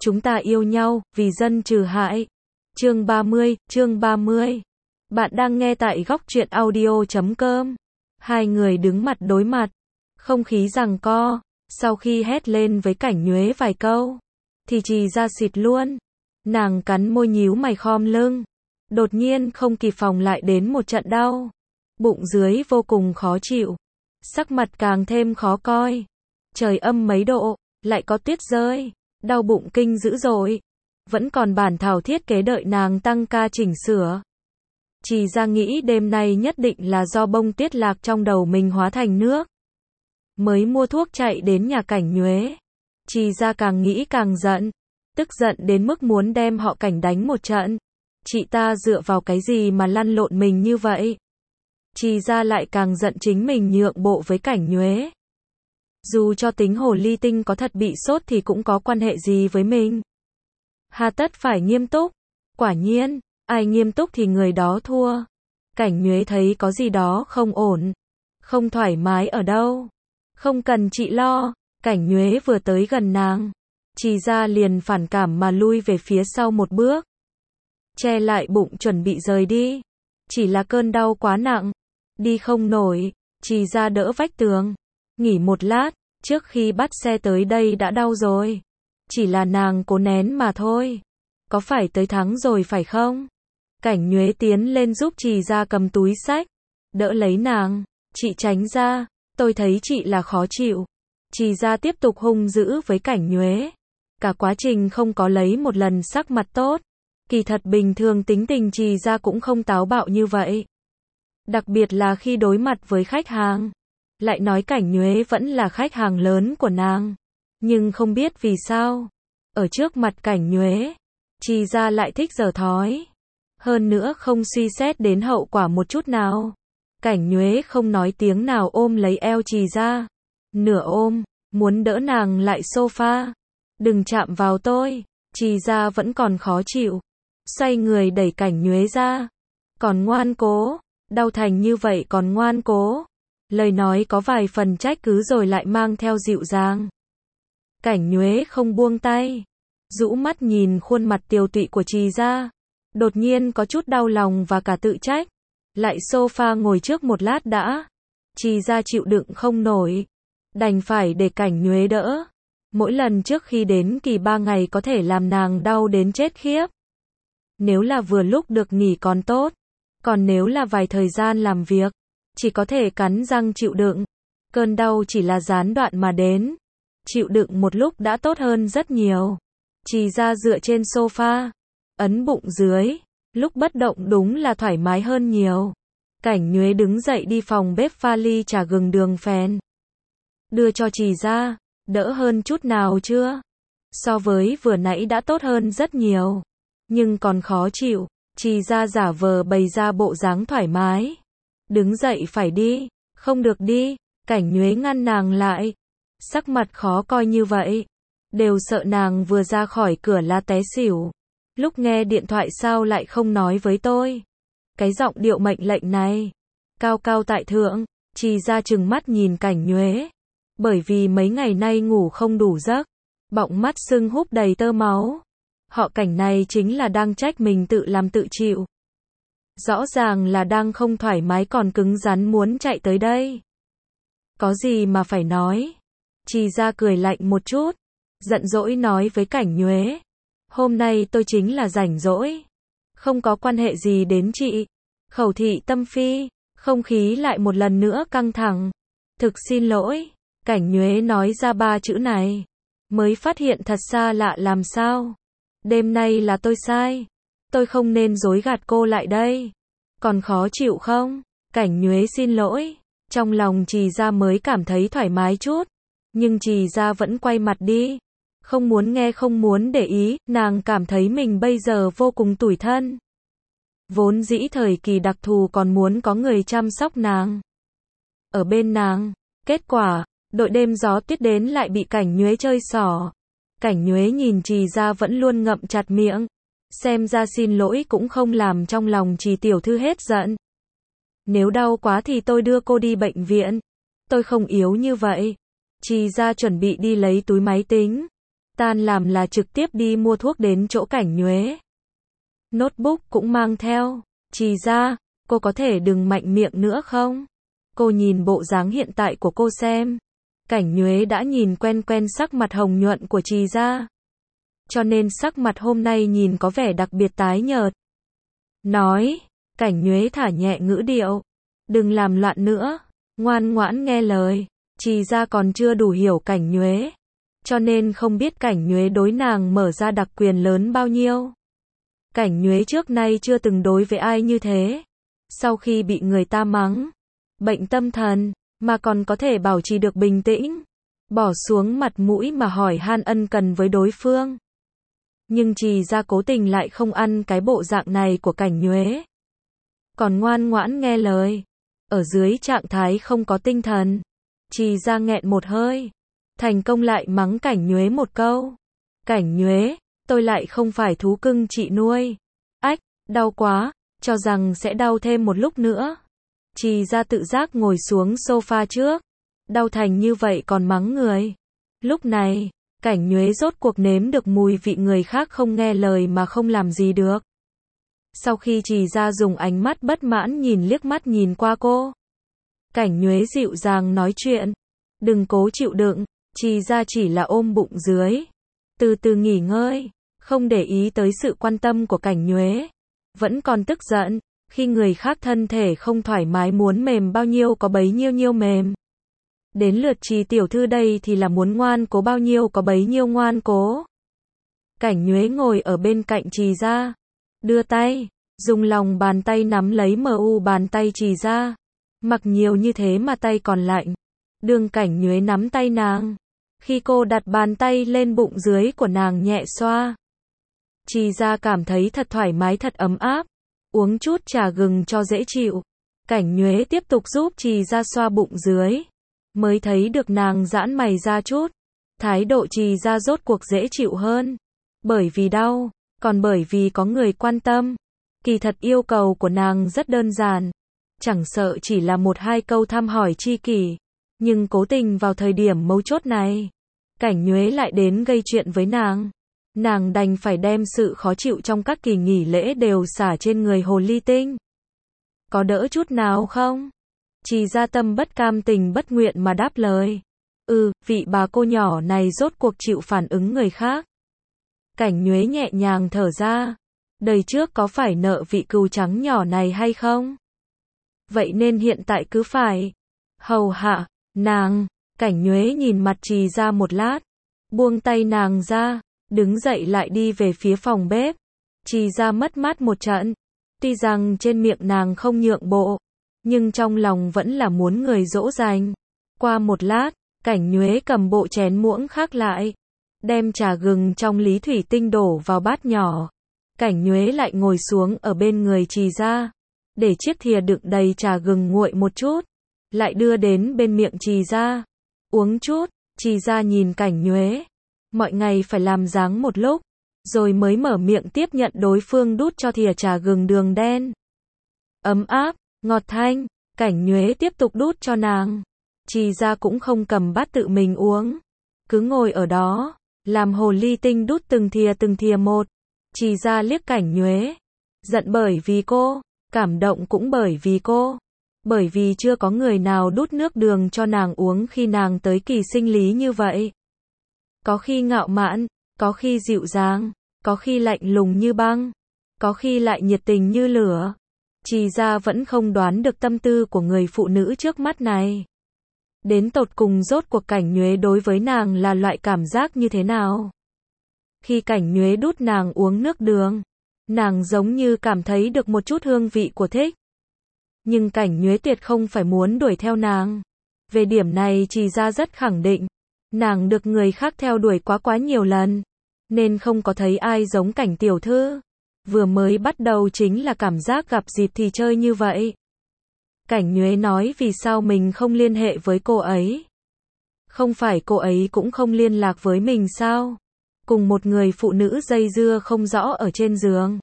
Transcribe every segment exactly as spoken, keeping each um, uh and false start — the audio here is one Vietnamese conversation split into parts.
Chúng ta yêu nhau, vì dân trừ hại. Chương ba mươi, chương ba mươi. Bạn đang nghe tại góc truyện audio chấm com. Hai người đứng mặt đối mặt, không khí giằng co, sau khi hét lên với Cảnh Nhuế vài câu, thì Trì ra xịt luôn. Nàng cắn môi nhíu mày khom lưng, đột nhiên không kịp phòng lại đến một trận đau. Bụng dưới vô cùng khó chịu, sắc mặt càng thêm khó coi. Trời âm mấy độ, lại có tuyết rơi, đau bụng kinh dữ dội. Vẫn còn bản thảo thiết kế đợi nàng tăng ca chỉnh sửa. Trì ra nghĩ đêm nay nhất định là do bông tuyết lạc trong đầu mình hóa thành nước. Mới mua thuốc chạy đến nhà Cảnh Nhuế. Trì ra càng nghĩ càng giận, tức giận đến mức muốn đem họ Cảnh đánh một trận. Chị ta dựa vào cái gì mà lăn lộn mình như vậy? Trì ra lại càng giận chính mình nhượng bộ với Cảnh Nhuế. Dù cho tính hồ ly tinh có thật bị sốt thì cũng có quan hệ gì với mình. Hà tất phải nghiêm túc. Quả nhiên, ai nghiêm túc thì người đó thua. Cảnh Nhuế thấy có gì đó không ổn, không thoải mái ở đâu. Không cần chị lo. Cảnh Nhuế vừa tới gần nàng, Trì ra liền phản cảm mà lui về phía sau một bước, che lại bụng chuẩn bị rời đi. Chỉ là cơn đau quá nặng, đi không nổi. Trì ra đỡ vách tường, nghỉ một lát, trước khi bắt xe tới đây đã đau rồi. Chỉ là nàng cố nén mà thôi. Có phải tới thắng rồi phải không? Cảnh Nhuế tiến lên giúp Trì ra cầm túi xách, đỡ lấy nàng. Chị tránh ra, tôi thấy chị là khó chịu. Trì ra tiếp tục hung dữ với Cảnh Nhuế. Cả quá trình không có lấy một lần sắc mặt tốt. Kỳ thật bình thường tính tình Trì ra cũng không táo bạo như vậy. Đặc biệt là khi đối mặt với khách hàng. Lại nói Cảnh Nhuế vẫn là khách hàng lớn của nàng. Nhưng không biết vì sao, ở trước mặt Cảnh Nhuế, Trì ra lại thích giở thói. Hơn nữa không suy xét đến hậu quả một chút nào. Cảnh Nhuế không nói tiếng nào ôm lấy eo Trì ra. Nửa ôm, muốn đỡ nàng lại sofa. Đừng chạm vào tôi. Trì ra vẫn còn khó chịu, xoay người đẩy Cảnh Nhuế ra. Còn ngoan cố, đau thành như vậy còn ngoan cố. Lời nói có vài phần trách cứ rồi lại mang theo dịu dàng. Cảnh Nhuế không buông tay, rũ mắt nhìn khuôn mặt tiều tụy của Trì ra. Đột nhiên có chút đau lòng và cả tự trách. Lại sofa ngồi trước một lát đã. Trì ra chịu đựng không nổi, đành phải để Cảnh Nhuế đỡ. Mỗi lần trước khi đến kỳ ba ngày có thể làm nàng đau đến chết khiếp. Nếu là vừa lúc được nghỉ còn tốt. Còn nếu là vài thời gian làm việc, chỉ có thể cắn răng chịu đựng. Cơn đau chỉ là gián đoạn mà đến. Chịu đựng một lúc đã tốt hơn rất nhiều. Trì ra dựa trên sofa, ấn bụng dưới. Lúc bất động đúng là thoải mái hơn nhiều. Cảnh Nhuế đứng dậy đi phòng bếp pha ly trà gừng đường phèn, đưa cho Trì ra. Đỡ hơn chút nào chưa? So với vừa nãy đã tốt hơn rất nhiều. Nhưng còn khó chịu. Trì ra giả vờ bày ra bộ dáng thoải mái. Đứng dậy phải đi. Không được đi. Cảnh Nhuế ngăn nàng lại. Sắc mặt khó coi như vậy. Đều sợ nàng vừa ra khỏi cửa là té xỉu. Lúc nghe điện thoại sao lại không nói với tôi? Cái giọng điệu mệnh lệnh này, cao cao tại thượng. Trì ra trừng mắt nhìn Cảnh Nhuế. Bởi vì mấy ngày nay ngủ không đủ giấc, bọng mắt sưng húp đầy tơ máu. Họ Cảnh này chính là đang trách mình tự làm tự chịu. Rõ ràng là đang không thoải mái còn cứng rắn muốn chạy tới đây. Có gì mà phải nói. Trì ra cười lạnh một chút, giận dỗi nói với Cảnh Nhuế. Hôm nay tôi chính là rảnh rỗi, không có quan hệ gì đến chị. Khẩu thị tâm phi, không khí lại một lần nữa căng thẳng. Thực xin lỗi. Cảnh Nhuế nói ra ba chữ này, mới phát hiện thật xa lạ làm sao. Đêm nay là tôi sai. Tôi không nên dối gạt cô lại đây. Còn khó chịu không? Cảnh Nhuế xin lỗi. Trong lòng Trì ra mới cảm thấy thoải mái chút. Nhưng Trì ra vẫn quay mặt đi. Không muốn nghe không muốn để ý. Nàng cảm thấy mình bây giờ vô cùng tủi thân. Vốn dĩ thời kỳ đặc thù còn muốn có người chăm sóc nàng, ở bên nàng. Kết quả, đội đêm gió tuyết đến lại bị Cảnh Nhuế chơi xỏ. Cảnh Nhuế nhìn Trì ra vẫn luôn ngậm chặt miệng. Xem ra xin lỗi cũng không làm trong lòng Trì tiểu thư hết giận. Nếu đau quá thì tôi đưa cô đi bệnh viện. Tôi không yếu như vậy. Trì ra chuẩn bị đi lấy túi máy tính. tan làm là trực tiếp đi mua thuốc đến chỗ Cảnh Nhuế. Notebook cũng mang theo. Trì ra, cô có thể đừng mạnh miệng nữa không? Cô nhìn bộ dáng hiện tại của cô xem. Cảnh Nhuế đã nhìn quen quen sắc mặt hồng nhuận của Trì ra. Cho nên sắc mặt hôm nay nhìn có vẻ đặc biệt tái nhợt. Nói, Cảnh Nhuế thả nhẹ ngữ điệu. Đừng làm loạn nữa, ngoan ngoãn nghe lời. Trì ra còn chưa đủ hiểu Cảnh Nhuế. Cho nên không biết Cảnh Nhuế đối nàng mở ra đặc quyền lớn bao nhiêu. Cảnh Nhuế trước nay chưa từng đối với ai như thế. Sau khi bị người ta mắng, bệnh tâm thần, mà còn có thể bảo trì được bình tĩnh. Bỏ xuống mặt mũi mà hỏi han ân cần với đối phương. Nhưng Trì ra cố tình lại không ăn cái bộ dạng này của Cảnh Nhuế. Còn ngoan ngoãn nghe lời. Ở dưới trạng thái không có tinh thần. Trì ra nghẹn một hơi. Thành công lại mắng Cảnh Nhuế một câu. Cảnh Nhuế, tôi lại không phải thú cưng chị nuôi. Ách, đau quá, cho rằng sẽ đau thêm một lúc nữa. Trì ra tự giác ngồi xuống sofa trước. Đau thành như vậy còn mắng người. Lúc này, Cảnh Nhuế rốt cuộc nếm được mùi vị người khác không nghe lời mà không làm gì được. Sau khi Trì ra dùng ánh mắt bất mãn nhìn liếc mắt nhìn qua cô. Cảnh Nhuế dịu dàng nói chuyện. Đừng cố chịu đựng, Trì ra chỉ là ôm bụng dưới. Từ từ nghỉ ngơi, không để ý tới sự quan tâm của Cảnh Nhuế. Vẫn còn tức giận, khi người khác thân thể không thoải mái muốn mềm bao nhiêu có bấy nhiêu nhiêu mềm. Đến lượt Trì tiểu thư đây thì là muốn ngoan cố bao nhiêu có bấy nhiêu ngoan cố. Cảnh Nhuế ngồi ở bên cạnh Trì ra. Đưa tay, dùng lòng bàn tay nắm lấy mờ u bàn tay Trì ra. Mặc nhiều như thế mà tay còn lạnh. Đường Cảnh Nhuế nắm tay nàng. Khi cô đặt bàn tay lên bụng dưới của nàng nhẹ xoa. Trì ra cảm thấy thật thoải mái thật ấm áp. Uống chút trà gừng cho dễ chịu. Cảnh Nhuế tiếp tục giúp Trì ra xoa bụng dưới. Mới thấy được nàng giãn mày ra chút. Thái độ Trì ra rốt cuộc dễ chịu hơn. Bởi vì đau, còn bởi vì có người quan tâm. Kỳ thật yêu cầu của nàng rất đơn giản. Chẳng sợ chỉ là một hai câu thăm hỏi tri kỷ. Nhưng cố tình vào thời điểm mấu chốt này. Cảnh Nhuế lại đến gây chuyện với nàng. Nàng đành phải đem sự khó chịu trong các kỳ nghỉ lễ đều xả trên người hồ ly tinh. Có đỡ chút nào không? Trì ra tâm bất cam tình bất nguyện mà đáp lời. Ừ, vị bà cô nhỏ này rốt cuộc chịu phản ứng người khác. Cảnh Nhuế nhẹ nhàng thở ra. Đời trước có phải nợ vị cừu trắng nhỏ này hay không? Vậy nên hiện tại cứ phải hầu hạ nàng. Cảnh Nhuế nhìn mặt Trì ra một lát. Buông tay nàng ra. Đứng dậy lại đi về phía phòng bếp. Trì ra mất mát một trận. Tuy rằng trên miệng nàng không nhượng bộ. Nhưng trong lòng vẫn là muốn người dỗ dành. Qua một lát, Cảnh Nhuế cầm bộ chén muỗng khác lại. Đem trà gừng trong lý thủy tinh đổ vào bát nhỏ. Cảnh Nhuế lại ngồi xuống ở bên người Trì ra. Để chiếc thìa đựng đầy trà gừng nguội một chút. Lại đưa đến bên miệng Trì ra. Uống chút. Trì ra nhìn Cảnh Nhuế. Mọi ngày phải làm dáng một lúc. Rồi mới mở miệng tiếp nhận đối phương đút cho thìa trà gừng đường đen. Ấm áp, ngọt thanh. Cảnh Nhuế tiếp tục đút cho nàng. Trì ra cũng không cầm bát tự mình uống. Cứ ngồi ở đó. Làm hồ ly tinh đút từng thìa từng thìa một. Trì ra liếc Cảnh Nhuế. Giận bởi vì cô. Cảm động cũng bởi vì cô. Bởi vì chưa có người nào đút nước đường cho nàng uống khi nàng tới kỳ sinh lý như vậy. Có khi ngạo mạn, có khi dịu dàng, có khi lạnh lùng như băng, có khi lại nhiệt tình như lửa. Trì ra vẫn không đoán được tâm tư của người phụ nữ trước mắt này. Đến tột cùng rốt cuộc Cảnh Nhuế đối với nàng là loại cảm giác như thế nào? Khi Cảnh Nhuế đút nàng uống nước đường, nàng giống như cảm thấy được một chút hương vị của thích. Nhưng Cảnh Nhuế tuyệt không phải muốn đuổi theo nàng. Về điểm này Trì ra rất khẳng định. Nàng được người khác theo đuổi quá quá nhiều lần. Nên không có thấy ai giống Cảnh tiểu thư. Vừa mới bắt đầu chính là cảm giác gặp dịp thì chơi như vậy. Cảnh Nhuế nói vì sao mình không liên hệ với cô ấy. Không phải cô ấy cũng không liên lạc với mình sao? Cùng một người phụ nữ dây dưa không rõ ở trên giường.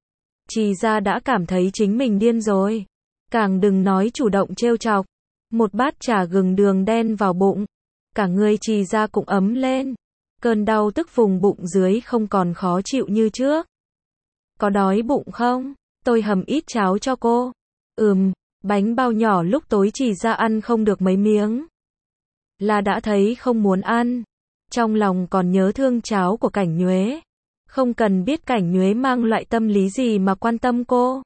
Trì ra đã cảm thấy chính mình điên rồi. Càng đừng nói chủ động trêu chọc. Một bát trà gừng đường đen vào bụng. Cả người Trì ra cũng ấm lên. Cơn đau tức vùng bụng dưới không còn khó chịu như trước. Có đói bụng không? Tôi hầm ít cháo cho cô. Ừm, bánh bao nhỏ lúc tối chỉ ra ăn không được mấy miếng. Là đã thấy không muốn ăn. Trong lòng còn nhớ thương cháo của Cảnh Nhuế. Không cần biết Cảnh Nhuế mang loại tâm lý gì mà quan tâm cô.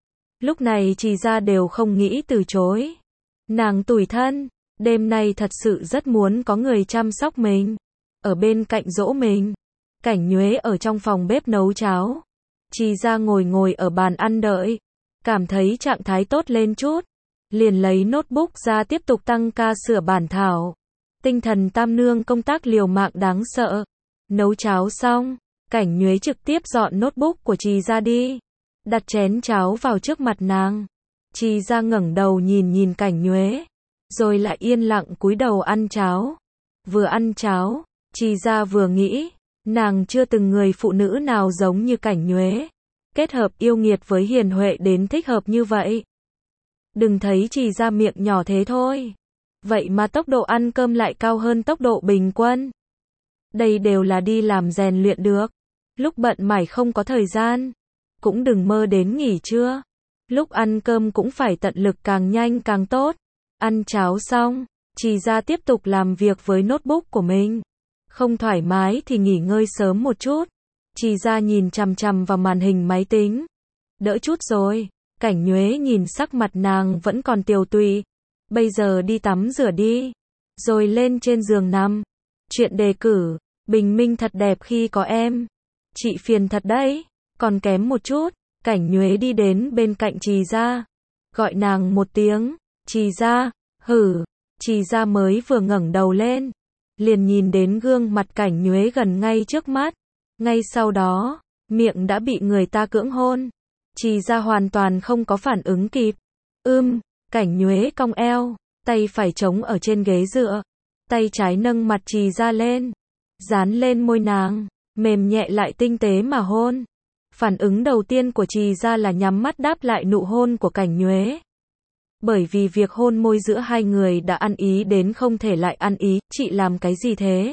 Lúc này Trì Gia đều không nghĩ từ chối. Nàng tủi thân, đêm nay thật sự rất muốn có người chăm sóc mình, ở bên cạnh dỗ mình. Cảnh Nhuế ở trong phòng bếp nấu cháo. Trì Gia ngồi ngồi ở bàn ăn đợi, cảm thấy trạng thái tốt lên chút, liền lấy notebook ra tiếp tục tăng ca sửa bản thảo. Tinh thần tam nương công tác liều mạng đáng sợ. Nấu cháo xong, Cảnh Nhuế trực tiếp dọn notebook của Trì Gia đi, đặt chén cháo vào trước mặt nàng. Trì Gia ngẩng đầu nhìn nhìn Cảnh Nhuế, rồi lại yên lặng cúi đầu ăn cháo. Vừa ăn cháo, Trì Gia vừa nghĩ, nàng chưa từng người phụ nữ nào giống như Cảnh Nhuế, kết hợp yêu nghiệt với hiền huệ đến thích hợp như vậy. Đừng thấy Trì Gia miệng nhỏ thế thôi, vậy mà tốc độ ăn cơm lại cao hơn tốc độ bình quân. Đây đều là đi làm rèn luyện được. Lúc bận mải không có thời gian, cũng đừng mơ đến nghỉ trưa. Lúc ăn cơm cũng phải tận lực càng nhanh càng tốt. Ăn cháo xong, Trì Gia tiếp tục làm việc với notebook của mình. Không thoải mái thì nghỉ ngơi sớm một chút. Trì Gia nhìn chằm chằm vào màn hình máy tính. Đỡ chút rồi. Cảnh Nhuế nhìn sắc mặt nàng vẫn còn tiều tụy. Bây giờ đi tắm rửa đi, rồi lên trên giường nằm. Chuyện đề cử, bình minh thật đẹp khi có em. Chị phiền thật đấy, còn kém một chút. Cảnh Nhuế đi đến bên cạnh Trì Gia, gọi nàng một tiếng. Trì Gia, hử. Trì Gia mới vừa ngẩng đầu lên, liền nhìn đến gương mặt Cảnh Nhuế gần ngay trước mắt. Ngay sau đó, miệng đã bị người ta cưỡng hôn. Trì Gia hoàn toàn không có phản ứng kịp. Ưm, Cảnh Nhuế cong eo, tay phải chống ở trên ghế dựa, tay trái nâng mặt Trì Gia lên, dán lên môi nàng, mềm nhẹ lại tinh tế mà hôn. Phản ứng đầu tiên của Trì Gia là nhắm mắt đáp lại nụ hôn của Cảnh Nhuế. Bởi vì việc hôn môi giữa hai người đã ăn ý đến không thể lại ăn ý. Chị làm cái gì thế?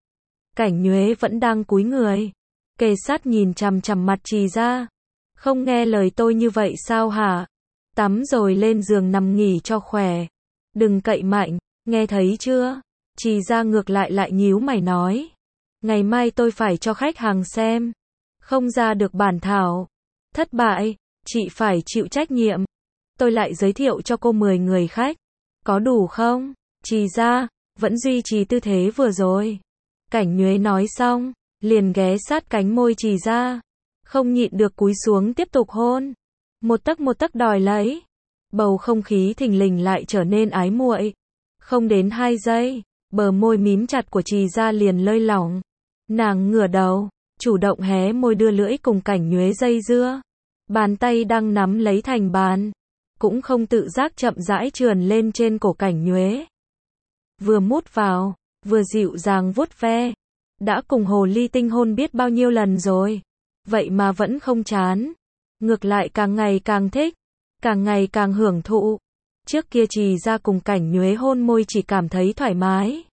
Cảnh Nhuế vẫn đang cúi người, kề sát nhìn chằm chằm mặt Trì Gia. Không nghe lời tôi như vậy sao hả? Tắm rồi lên giường nằm nghỉ cho khỏe. Đừng cậy mạnh, nghe thấy chưa? Trì Gia ngược lại lại nhíu mày nói. Ngày mai tôi phải cho khách hàng xem. Không ra được bản thảo. Thất bại, chị phải chịu trách nhiệm. Tôi lại giới thiệu cho cô mười người khách. Có đủ không? Trì Gia vẫn duy trì tư thế vừa rồi. Cảnh Nhuế nói xong, liền ghé sát cánh môi Trì Gia. Không nhịn được cúi xuống tiếp tục hôn. Một tấc một tấc đòi lấy. Bầu không khí thình lình lại trở nên ái muội. Không đến hai giây, bờ môi mím chặt của Trì Gia liền lơi lỏng. Nàng ngửa đầu, chủ động hé môi đưa lưỡi cùng Cảnh Nhuế dây dưa. Bàn tay đang nắm lấy thành bàn, cũng không tự giác chậm rãi trườn lên trên cổ Cảnh Nhuế. Vừa mút vào, vừa dịu dàng vuốt ve. Đã cùng hồ ly tinh hôn biết bao nhiêu lần rồi, vậy mà vẫn không chán. Ngược lại càng ngày càng thích, càng ngày càng hưởng thụ. Trước kia Trì Gia cùng Cảnh Nhuế hôn môi chỉ cảm thấy thoải mái.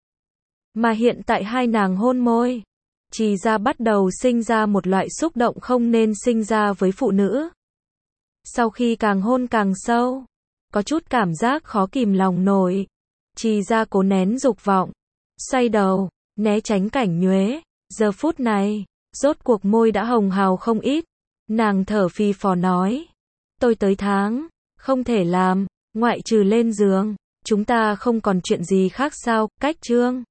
Mà hiện tại hai nàng hôn môi, Trì Gia bắt đầu sinh ra một loại xúc động không nên sinh ra với phụ nữ. Sau khi càng hôn càng sâu, có chút cảm giác khó kìm lòng nổi. Trì Gia cố nén dục vọng, xoay đầu, né tránh Cảnh Nhuế. Giờ phút này, rốt cuộc môi đã hồng hào không ít. Nàng thở phì phò nói. Tôi tới tháng, không thể làm, ngoại trừ lên giường. Chúng ta không còn chuyện gì khác sao? Cách chương.